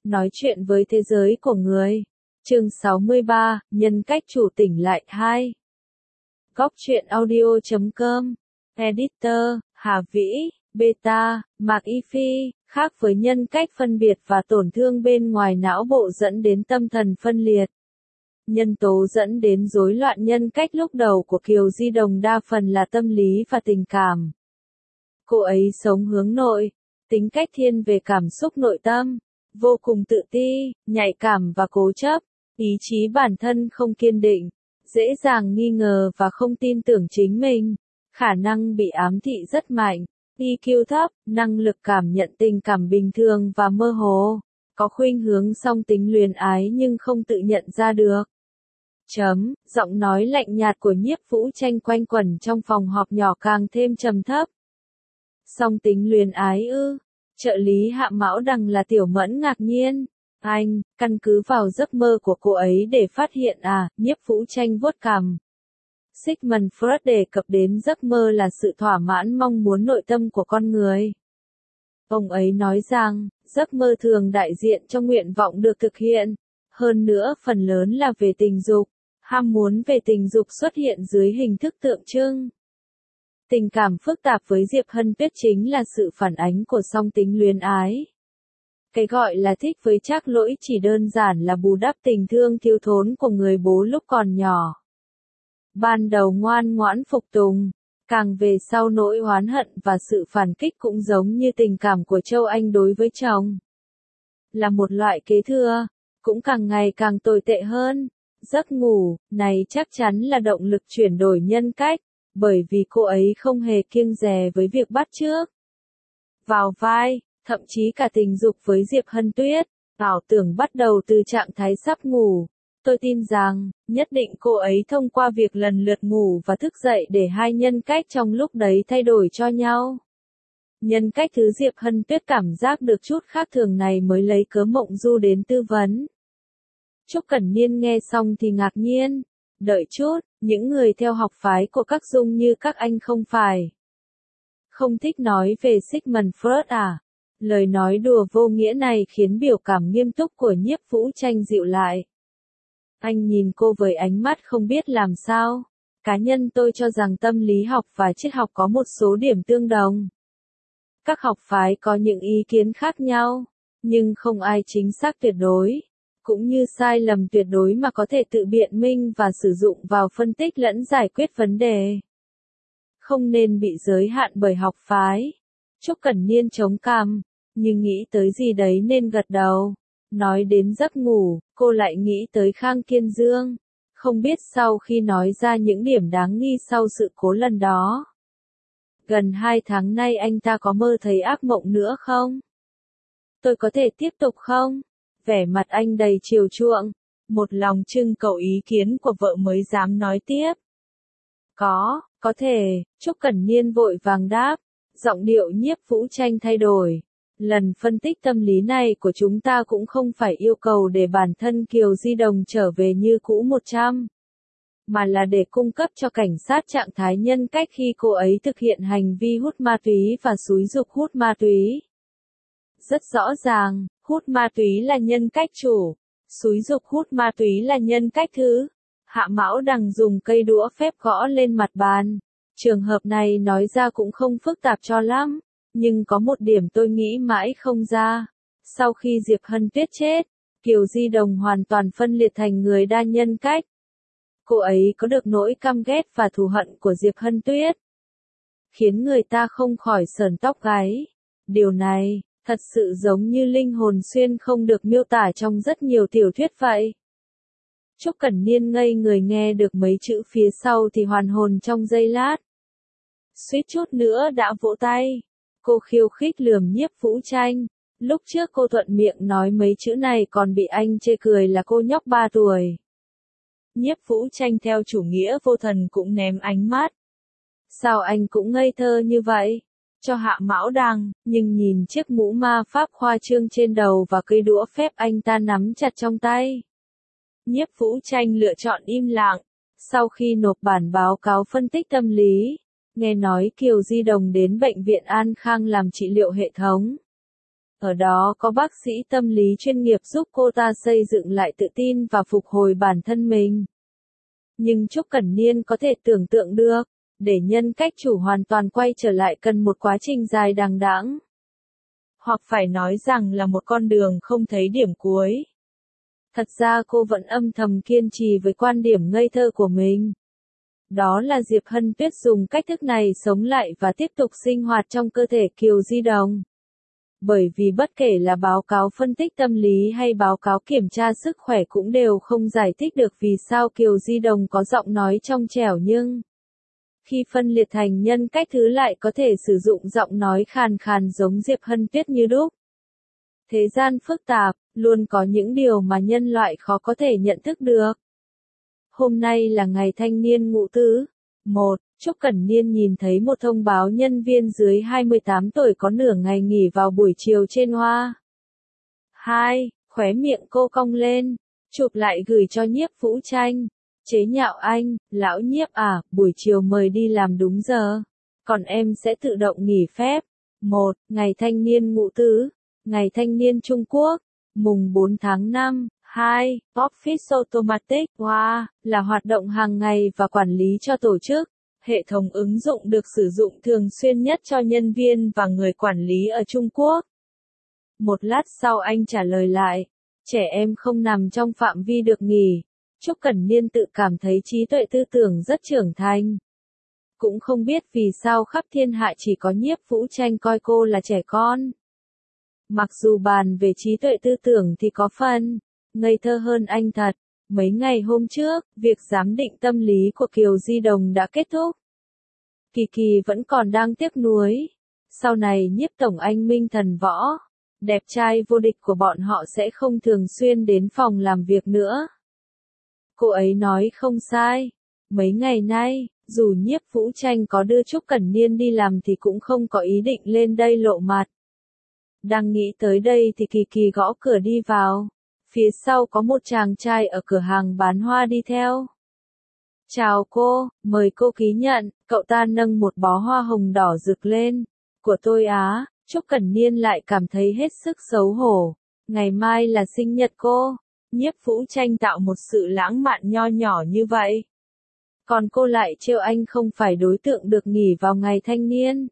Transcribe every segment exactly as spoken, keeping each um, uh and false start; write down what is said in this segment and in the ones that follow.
Nói chuyện với thế giới của người. Chương sáu mươi ba, nhân cách chủ tỉnh lại hai. Góc truyện audio chấm com. Editor, Hà Vĩ, Beta, Mạc Y Phi, khác với nhân cách phân biệt và tổn thương bên ngoài não bộ dẫn đến tâm thần phân liệt. Nhân tố dẫn đến rối loạn nhân cách lúc đầu của Kiều Di Đồng đa phần là tâm lý và tình cảm. Cô ấy sống hướng nội, tính cách thiên về cảm xúc nội tâm, vô cùng tự ti, nhạy cảm và cố chấp, ý chí bản thân không kiên định, dễ dàng nghi ngờ và không tin tưởng chính mình, khả năng bị ám thị rất mạnh, i kiu thấp, năng lực cảm nhận tình cảm bình thường và mơ hồ, có khuynh hướng song tính luyến ái nhưng không tự nhận ra được. Chấm, giọng nói lạnh nhạt của Nhiếp Vũ Tranh quanh quẩn trong phòng họp nhỏ càng thêm trầm thấp. Song tính luyến ái ư? Trợ lý Hạ Mão Đằng là Tiểu Mẫn ngạc nhiên. Anh, căn cứ vào giấc mơ của cô ấy để phát hiện à, Nhiếp Vũ Tranh vuốt cằm. Sigmund Freud đề cập đến giấc mơ là sự thỏa mãn mong muốn nội tâm của con người. Ông ấy nói rằng, giấc mơ thường đại diện cho nguyện vọng được thực hiện. Hơn nữa phần lớn là về tình dục. Ham muốn về tình dục xuất hiện dưới hình thức tượng trưng. Tình cảm phức tạp với Diệp Hân Tuyết chính là sự phản ánh của song tính luyến ái. Cái gọi là thích với Trác Lỗi chỉ đơn giản là bù đắp tình thương thiếu thốn của người bố lúc còn nhỏ. Ban đầu ngoan ngoãn phục tùng, càng về sau nỗi oán hận và sự phản kích cũng giống như tình cảm của Châu Anh đối với chồng. Là một loại kế thừa, cũng càng ngày càng tồi tệ hơn. Giấc ngủ, này chắc chắn là động lực chuyển đổi nhân cách, bởi vì cô ấy không hề kiêng dè với việc bắt chước. Vào vai, thậm chí cả tình dục với Diệp Hân Tuyết, ảo tưởng bắt đầu từ trạng thái sắp ngủ. Tôi tin rằng, nhất định cô ấy thông qua việc lần lượt ngủ và thức dậy để hai nhân cách trong lúc đấy thay đổi cho nhau. Nhân cách thứ Diệp Hân Tuyết cảm giác được chút khác thường này mới lấy cớ Mộng Du đến tư vấn. Trúc Cẩn Niên nghe xong thì ngạc nhiên. Đợi chút, những người theo học phái của các Dung như các anh không phải không thích nói về Sigmund Freud à? Lời nói đùa vô nghĩa này khiến biểu cảm nghiêm túc của Nhiếp Vũ Tranh dịu lại. Anh nhìn cô với ánh mắt không biết làm sao. Cá nhân tôi cho rằng tâm lý học và triết học có một số điểm tương đồng. Các học phái có những ý kiến khác nhau, nhưng không ai chính xác tuyệt đối. Cũng như sai lầm tuyệt đối mà có thể tự biện minh và sử dụng vào phân tích lẫn giải quyết vấn đề. Không nên bị giới hạn bởi học phái. Trúc Cẩn Niên chống cằm, nhưng nghĩ tới gì đấy nên gật đầu. Nói đến giấc ngủ, cô lại nghĩ tới Khang Kiên Dương. Không biết sau khi nói ra những điểm đáng nghi sau sự cố lần đó. Gần hai tháng nay anh ta có mơ thấy ác mộng nữa không? Tôi có thể tiếp tục không? Vẻ mặt anh đầy chiều chuộng, một lòng trưng cầu ý kiến của vợ mới dám nói tiếp. Có, có thể, Trúc Cẩn Niên vội vàng đáp, giọng điệu Nhiếp Vũ Tranh thay đổi. Lần phân tích tâm lý này của chúng ta cũng không phải yêu cầu để bản thân Kiều Di Đồng trở về như cũ một trăm, mà là để cung cấp cho cảnh sát trạng thái nhân cách khi cô ấy thực hiện hành vi hút ma túy và xúi giục hút ma túy. Rất rõ ràng, hút ma túy là nhân cách chủ, xúi giục hút ma túy là nhân cách thứ. Hạ Mão Đằng dùng cây đũa phép gõ lên mặt bàn. Trường hợp này nói ra cũng không phức tạp cho lắm, nhưng có một điểm tôi nghĩ mãi không ra. Sau khi Diệp Hân Tuyết chết, Kiều Di Đồng hoàn toàn phân liệt thành người đa nhân cách. Cô ấy có được nỗi căm ghét và thù hận của Diệp Hân Tuyết, khiến người ta không khỏi sởn tóc gáy. Điều này thật sự giống như linh hồn xuyên không được miêu tả trong rất nhiều tiểu thuyết vậy. Trúc Cẩn Niên ngây người nghe được mấy chữ phía sau thì hoàn hồn trong giây lát. Suýt chút nữa đã vỗ tay. Cô khiêu khích lườm Nhiếp Vũ Tranh. Lúc trước cô thuận miệng nói mấy chữ này còn bị anh chê cười là cô nhóc ba tuổi. Nhiếp Vũ Tranh theo chủ nghĩa vô thần cũng ném ánh mắt. Sao anh cũng ngây thơ như vậy? Cho Hạ Mão Đằng, nhưng nhìn chiếc mũ ma pháp khoa trương trên đầu và cây đũa phép anh ta nắm chặt trong tay. Nhiếp Vũ Tranh lựa chọn im lặng. Sau khi nộp bản báo cáo phân tích tâm lý, nghe nói Kiều Di Đồng đến bệnh viện An Khang làm trị liệu hệ thống. Ở đó có bác sĩ tâm lý chuyên nghiệp giúp cô ta xây dựng lại tự tin và phục hồi bản thân mình. Nhưng Trúc Cẩn Niên có thể tưởng tượng được, để nhân cách chủ hoàn toàn quay trở lại cần một quá trình dài đằng đẵng. Hoặc phải nói rằng là một con đường không thấy điểm cuối. Thật ra cô vẫn âm thầm kiên trì với quan điểm ngây thơ của mình. Đó là Diệp Hân Tuyết dùng cách thức này sống lại và tiếp tục sinh hoạt trong cơ thể Kiều Di Đồng. Bởi vì bất kể là báo cáo phân tích tâm lý hay báo cáo kiểm tra sức khỏe cũng đều không giải thích được vì sao Kiều Di Đồng có giọng nói trong trẻo nhưng khi phân liệt thành nhân cách thứ lại có thể sử dụng giọng nói khàn khàn giống Diệp Hân Tuyết như đúc. Thế gian phức tạp, luôn có những điều mà nhân loại khó có thể nhận thức được. Hôm nay là ngày thanh niên ngũ tứ. một. Trúc Cẩn Niên nhìn thấy một thông báo nhân viên dưới hai mươi tám tuổi có nửa ngày nghỉ vào buổi chiều trên Hoa. hai. Khóe miệng cô cong lên, chụp lại gửi cho Nhiếp Vũ Tranh. Chế nhạo anh, lão Nhiếp à, buổi chiều mời đi làm đúng giờ. Còn em sẽ tự động nghỉ phép. một. Ngày thanh niên ngũ tứ. Ngày thanh niên Trung Quốc. Mùng bốn tháng năm. hai. Office Automatic Wow, là hoạt động hàng ngày và quản lý cho tổ chức. Hệ thống ứng dụng được sử dụng thường xuyên nhất cho nhân viên và người quản lý ở Trung Quốc. Một lát sau anh trả lời lại, trẻ em không nằm trong phạm vi được nghỉ. Trúc Cẩn Niên tự cảm thấy trí tuệ tư tưởng rất trưởng thành. Cũng không biết vì sao khắp thiên hạ chỉ có Nhiếp Vũ Tranh coi cô là trẻ con. Mặc dù bàn về trí tuệ tư tưởng thì có phần ngây thơ hơn anh thật. Mấy ngày hôm trước, việc giám định tâm lý của Kiều Di Đồng đã kết thúc. Kỳ Kỳ vẫn còn đang tiếc nuối. Sau này Nhiếp tổng anh minh thần võ, đẹp trai vô địch của bọn họ sẽ không thường xuyên đến phòng làm việc nữa. Cô ấy nói không sai. Mấy ngày nay, dù Nhiếp Vũ Tranh có đưa Trúc Cẩn Niên đi làm thì cũng không có ý định lên đây lộ mặt. Đang nghĩ tới đây thì Kỳ Kỳ gõ cửa đi vào. Phía sau có một chàng trai ở cửa hàng bán hoa đi theo. Chào cô, mời cô ký nhận, cậu ta nâng một bó hoa hồng đỏ rực lên. Của tôi á, Trúc Cẩn Niên lại cảm thấy hết sức xấu hổ. Ngày mai là sinh nhật cô. Nhiếp Vũ Tranh tạo một sự lãng mạn nho nhỏ như vậy. Còn cô lại trêu anh không phải đối tượng được nghỉ vào ngày thanh niên.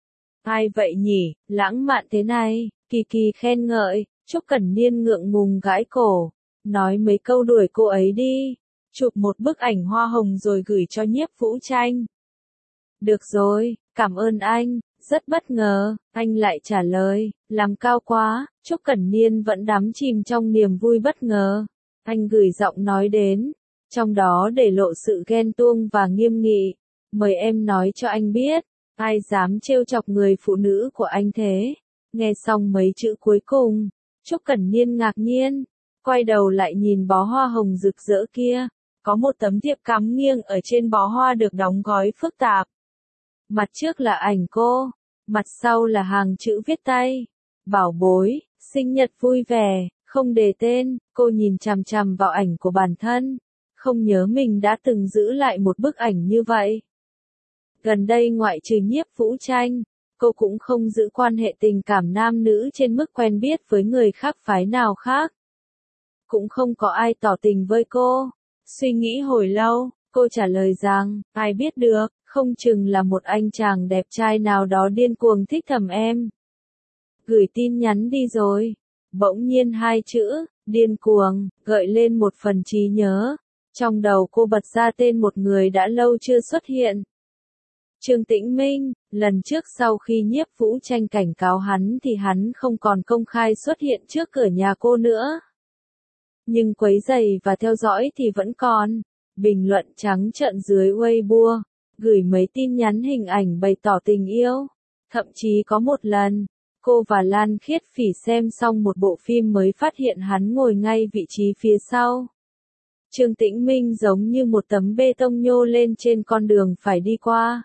Ai vậy nhỉ, lãng mạn thế này, Kỳ Kỳ khen ngợi. Trúc Cẩn Niên ngượng ngùng gãi cổ, nói mấy câu đuổi cô ấy đi, chụp một bức ảnh hoa hồng rồi gửi cho Nhiếp Vũ Tranh. Được rồi, cảm ơn anh, rất bất ngờ, anh lại trả lời, làm cao quá. Trúc Cẩn Niên vẫn đắm chìm trong niềm vui bất ngờ. Anh gửi giọng nói đến, trong đó để lộ sự ghen tuông và nghiêm nghị. Mời em nói cho anh biết, ai dám trêu chọc người phụ nữ của anh thế. Nghe xong mấy chữ cuối cùng, Trúc Cẩn Niên ngạc nhiên, quay đầu lại nhìn bó hoa hồng rực rỡ kia, có một tấm thiệp cắm nghiêng ở trên bó hoa được đóng gói phức tạp. Mặt trước là ảnh cô, mặt sau là hàng chữ viết tay. Bảo bối, sinh nhật vui vẻ, không đề tên. Cô nhìn chằm chằm vào ảnh của bản thân, không nhớ mình đã từng giữ lại một bức ảnh như vậy. Gần đây ngoại trừ Nhiếp Vũ Tranh, cô cũng không giữ quan hệ tình cảm nam nữ trên mức quen biết với người khác phái nào khác. Cũng không có ai tỏ tình với cô. Suy nghĩ hồi lâu, cô trả lời rằng, ai biết được, không chừng là một anh chàng đẹp trai nào đó điên cuồng thích thầm em. Gửi tin nhắn đi rồi. Bỗng nhiên hai chữ, điên cuồng, gợi lên một phần trí nhớ. Trong đầu cô bật ra tên một người đã lâu chưa xuất hiện. Trương Tĩnh Minh. Lần trước sau khi Nhiếp Vũ Tranh cảnh cáo hắn thì hắn không còn công khai xuất hiện trước cửa nhà cô nữa. Nhưng quấy rầy và theo dõi thì vẫn còn. Bình luận trắng trợn dưới Weibo, gửi mấy tin nhắn hình ảnh bày tỏ tình yêu. Thậm chí có một lần, cô và Lan Khiết Phỉ xem xong một bộ phim mới phát hiện hắn ngồi ngay vị trí phía sau. Trương Tĩnh Minh giống như một tấm bê tông nhô lên trên con đường phải đi qua.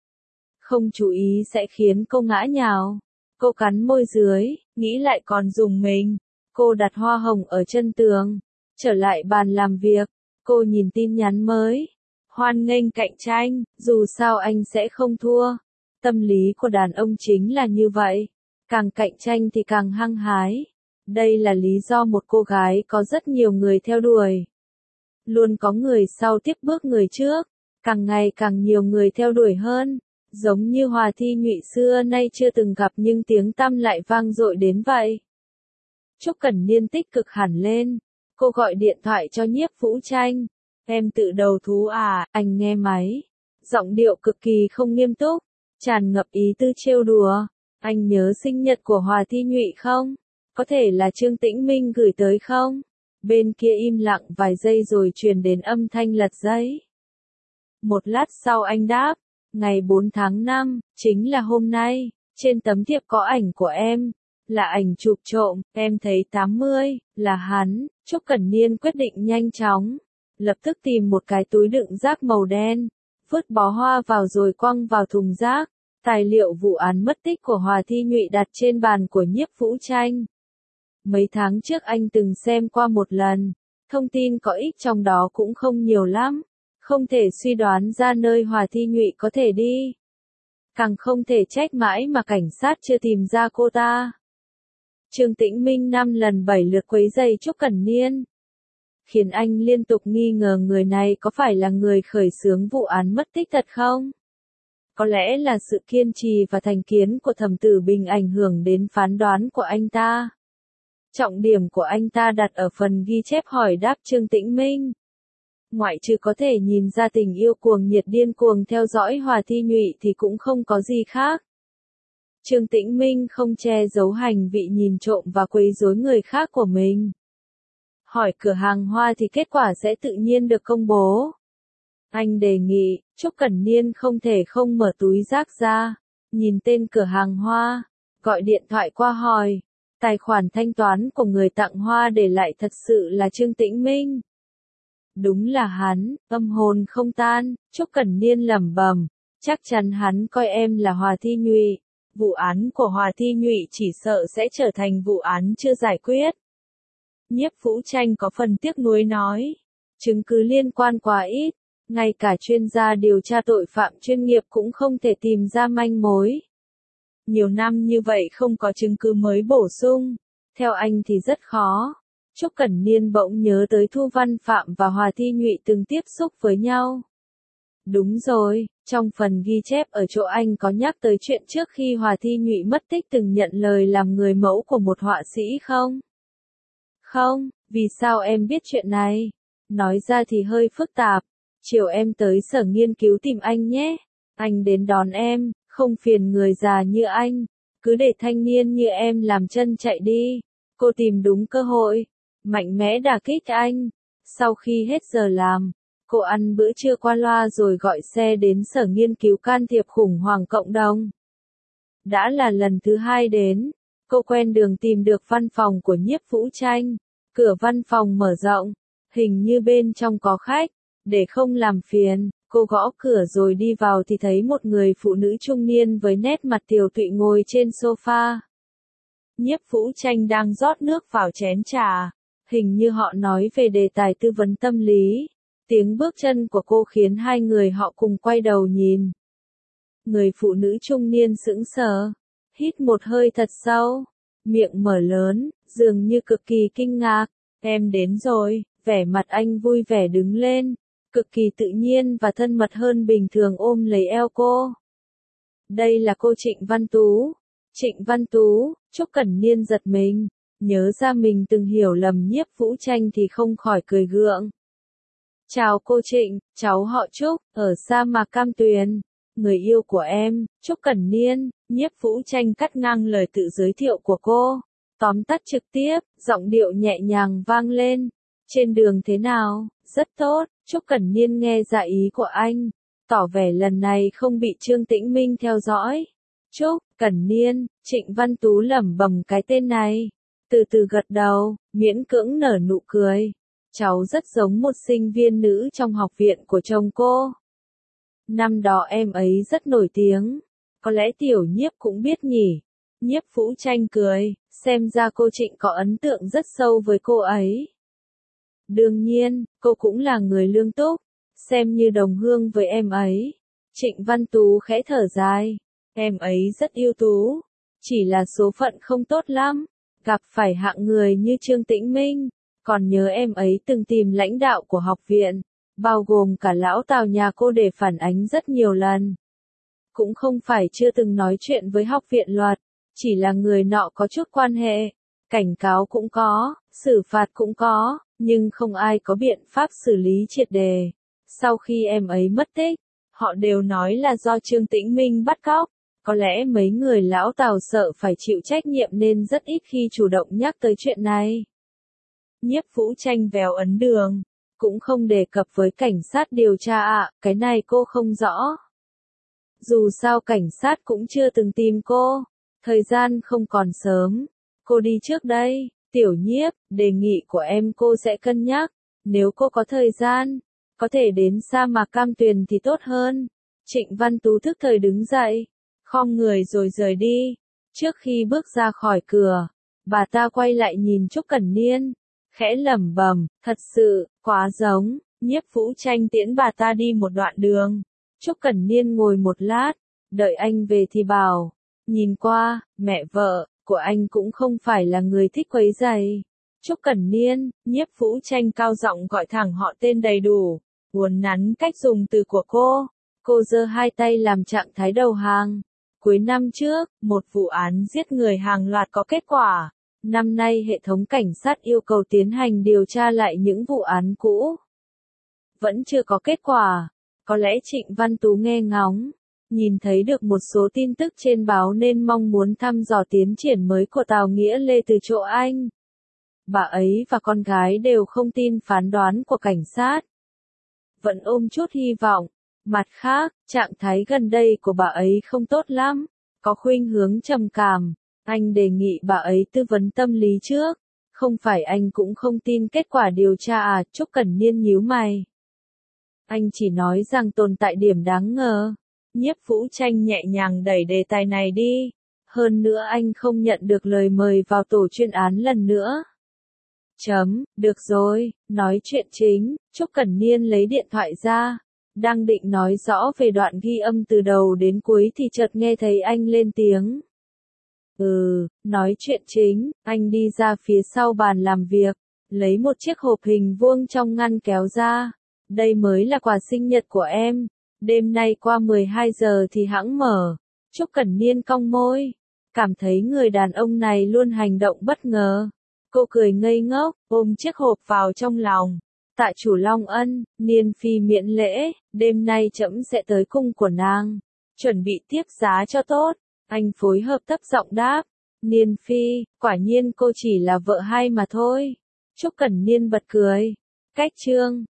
Không chú ý sẽ khiến cô ngã nhào. Cô cắn môi dưới, nghĩ lại còn dùng mình. Cô đặt hoa hồng ở chân tường. Trở lại bàn làm việc, cô nhìn tin nhắn mới. Hoan nghênh cạnh tranh, dù sao anh sẽ không thua. Tâm lý của đàn ông chính là như vậy. càng cạnh tranh thì càng hăng hái. Đây là lý do một cô gái có rất nhiều người theo đuổi. Luôn có người sau tiếp bước người trước, càng ngày càng nhiều người theo đuổi hơn, giống như Hòa Thi Nhụy xưa nay chưa từng gặp nhưng tiếng tăm lại vang dội đến vậy. Trúc Cẩn Niên tích cực hẳn lên, cô gọi điện thoại cho Nhiếp Vũ Tranh. Em tự đầu thú à, anh nghe máy. Giọng điệu cực kỳ không nghiêm túc, tràn ngập ý tư trêu đùa. Anh nhớ sinh nhật của Hòa Thi Nhụy không? Có thể là Trương Tĩnh Minh gửi tới không? Bên kia im lặng vài giây rồi truyền đến âm thanh lật giấy. Một lát sau anh đáp, ngày bốn tháng năm, chính là hôm nay, trên tấm thiệp có ảnh của em, là ảnh chụp trộm, em thấy tám mươi, là hắn. Trúc Cẩn Niên quyết định nhanh chóng, lập tức tìm một cái túi đựng rác màu đen, vứt bó hoa vào rồi quăng vào thùng rác. Tài liệu vụ án mất tích của Hòa Thi Nhụy đặt trên bàn của Nhiếp Vũ Tranh. Mấy tháng trước anh từng xem qua một lần, thông tin có ích trong đó cũng không nhiều lắm, không thể suy đoán ra nơi Hòa Thi Nhụy có thể đi. Càng không thể trách mãi mà cảnh sát chưa tìm ra cô ta. Trương Tĩnh Minh năm lần bảy lượt quấy rầy Trúc Cẩn Niên, khiến anh liên tục nghi ngờ người này có phải là người khởi xướng vụ án mất tích thật không? Có lẽ là sự kiên trì và thành kiến của Thẩm Tử Bình ảnh hưởng đến phán đoán của anh ta. Trọng điểm của anh ta đặt ở phần ghi chép hỏi đáp Trương Tĩnh Minh. Ngoại trừ có thể nhìn ra tình yêu cuồng nhiệt điên cuồng theo dõi Hòa Thi Nhụy thì cũng không có gì khác. Trương Tĩnh Minh không che giấu hành vị nhìn trộm và quấy rối người khác của mình. Hỏi cửa hàng hoa thì kết quả sẽ tự nhiên được công bố. Anh đề nghị, Trúc Cẩn Niên không thể không mở túi rác ra, nhìn tên cửa hàng hoa, gọi điện thoại qua hỏi. Tài khoản thanh toán của người tặng hoa để lại thật sự là Trương Tĩnh Minh. Đúng là hắn, âm hồn không tan, Trúc Cẩn Niên lẩm bẩm, chắc chắn hắn coi em là Hòa Thi Nhụy. Vụ án của Hòa Thi Nhụy chỉ sợ sẽ trở thành vụ án chưa giải quyết. Nhiếp Vũ Tranh có phần tiếc nuối nói, chứng cứ liên quan quá ít, ngay cả chuyên gia điều tra tội phạm chuyên nghiệp cũng không thể tìm ra manh mối. Nhiều năm như vậy không có chứng cứ mới bổ sung, theo anh thì rất khó. Trúc Cẩn Niên bỗng nhớ tới Thu Văn Phạm và Hòa Thi Nhụy từng tiếp xúc với nhau. Đúng rồi, trong phần ghi chép ở chỗ anh có nhắc tới chuyện trước khi Hòa Thi Nhụy mất tích từng nhận lời làm người mẫu của một họa sĩ không? Không, vì sao em biết chuyện này? Nói ra thì hơi phức tạp. Chiều em tới sở nghiên cứu tìm anh nhé. Anh đến đón em, không phiền người già như anh. Cứ để thanh niên như em làm chân chạy đi. Cô tìm đúng cơ hội. Mạnh mẽ đả kích anh. Sau khi hết giờ làm, cô ăn bữa trưa qua loa rồi gọi xe đến sở nghiên cứu can thiệp khủng hoảng cộng đồng. Đã là lần thứ hai đến, cô quen đường tìm được văn phòng của Nhiếp Vũ Tranh. Cửa văn phòng mở rộng, hình như bên trong có khách. Để không làm phiền, cô gõ cửa rồi đi vào thì thấy một người phụ nữ trung niên với nét mặt tiều tụy ngồi trên sofa. Nhiếp Vũ Tranh đang rót nước vào chén trà, hình như họ nói về đề tài tư vấn tâm lý. Tiếng bước chân của cô khiến hai người họ cùng quay đầu nhìn. Người phụ nữ trung niên sững sờ, hít một hơi thật sâu, miệng mở lớn, dường như cực kỳ kinh ngạc. Em đến rồi, vẻ mặt anh vui vẻ đứng lên, cực kỳ tự nhiên và thân mật hơn bình thường ôm lấy eo cô. Đây là cô Trịnh Văn Tú. Trịnh Văn Tú, Trúc Cẩn Niên giật mình, nhớ ra mình từng hiểu lầm Nhiếp Vũ Tranh thì không khỏi cười gượng. Chào cô Trịnh, cháu họ Trúc, ở sa mạc Cam Tuyền, người yêu của em, Trúc Cẩn Niên. Nhiếp Vũ Tranh cắt ngang lời tự giới thiệu của cô, tóm tắt trực tiếp, giọng điệu nhẹ nhàng vang lên. Trên đường thế nào? Rất tốt. Trúc Cẩn Niên nghe ra ý của anh, tỏ vẻ lần này không bị Trương Tĩnh Minh theo dõi. Trúc Cẩn Niên, Trịnh Văn Tú lẩm bẩm cái tên này, từ từ gật đầu, miễn cưỡng nở nụ cười. Cháu rất giống một sinh viên nữ trong học viện của chồng cô. Năm đó em ấy rất nổi tiếng, có lẽ tiểu Nhiếp cũng biết nhỉ. Nhiếp Vũ Tranh cười, xem ra cô Trịnh có ấn tượng rất sâu với cô ấy. Đương nhiên, cô cũng là người lương túc, xem như đồng hương với em ấy. Trịnh Văn Tú khẽ thở dài, em ấy rất ưu tú. Chỉ là số phận không tốt lắm, gặp phải hạng người như Trương Tĩnh Minh, còn nhớ em ấy từng tìm lãnh đạo của học viện, bao gồm cả lão Tào nhà cô để phản ánh rất nhiều lần. Cũng không phải chưa từng nói chuyện với học viện luật, chỉ là người nọ có chút quan hệ, cảnh cáo cũng có, xử phạt cũng có, nhưng không ai có biện pháp xử lý triệt đề. Sau khi em ấy mất tích, họ đều nói là do Trương Tĩnh Minh bắt cóc, có lẽ mấy người lão Tào sợ phải chịu trách nhiệm nên rất ít khi chủ động nhắc tới chuyện này. Nhiếp Vũ Tranh véo ấn đường, cũng không đề cập với cảnh sát điều tra ạ, à, cái này cô không rõ. Dù sao cảnh sát cũng chưa từng tìm cô, thời gian không còn sớm, cô đi trước đây. Tiểu Nhiếp, đề nghị của em cô sẽ cân nhắc, nếu cô có thời gian, có thể đến sa mạc Cam Tuyền thì tốt hơn. Trịnh Văn Tú thức thời đứng dậy, khom người rồi rời đi. Trước khi bước ra khỏi cửa, bà ta quay lại nhìn Trúc Cẩn Niên, khẽ lẩm bẩm, thật sự, quá giống. Nhiếp Vũ Tranh tiễn bà ta đi một đoạn đường. Trúc Cẩn Niên ngồi một lát, đợi anh về thì bảo, nhìn qua, mẹ vợ của anh cũng không phải là người thích quấy rầy. Trúc Cẩn Niên, Nhiếp Vũ Tranh cao giọng gọi thẳng họ tên đầy đủ, uốn nắn cách dùng từ của cô. Cô giơ hai tay làm trạng thái đầu hàng. Cuối năm trước, một vụ án giết người hàng loạt có kết quả. Năm nay hệ thống cảnh sát yêu cầu tiến hành điều tra lại những vụ án cũ. Vẫn chưa có kết quả. Có lẽ Trịnh Văn Tú nghe ngóng, nhìn thấy được một số tin tức trên báo nên mong muốn thăm dò tiến triển mới của Tào Nghĩa Lê từ chỗ anh. Bà ấy và con gái đều không tin phán đoán của cảnh sát. Vẫn ôm chút hy vọng. Mặt khác, trạng thái gần đây của bà ấy không tốt lắm, có khuynh hướng trầm cảm. Anh đề nghị bà ấy tư vấn tâm lý trước. Không phải anh cũng không tin kết quả điều tra à? Trúc Cẩn Niên nhíu mày. Anh chỉ nói rằng tồn tại điểm đáng ngờ. Nhiếp Vũ Tranh nhẹ nhàng đẩy đề tài này đi. Hơn nữa anh không nhận được lời mời vào tổ chuyên án lần nữa. Chấm, được rồi, nói chuyện chính. Trúc Cẩn Niên lấy điện thoại ra. Đang định nói rõ về đoạn ghi âm từ đầu đến cuối thì chợt nghe thấy anh lên tiếng. Ừ, nói chuyện chính. Anh đi ra phía sau bàn làm việc, lấy một chiếc hộp hình vuông trong ngăn kéo ra. Đây mới là quà sinh nhật của em. Đêm nay qua mười hai giờ thì hẵng mở. Trúc Cẩn Niên cong môi, cảm thấy người đàn ông này luôn hành động bất ngờ. Cô cười ngây ngốc, ôm chiếc hộp vào trong lòng. Tạ chủ Long Ân, Niên phi miễn lễ, đêm nay trẫm sẽ tới cung của nàng. Chuẩn bị tiếp giá cho tốt. Anh phối hợp thấp giọng đáp. Niên phi, quả nhiên cô chỉ là vợ hai mà thôi. Trúc Cẩn Niên bật cười. Cách chương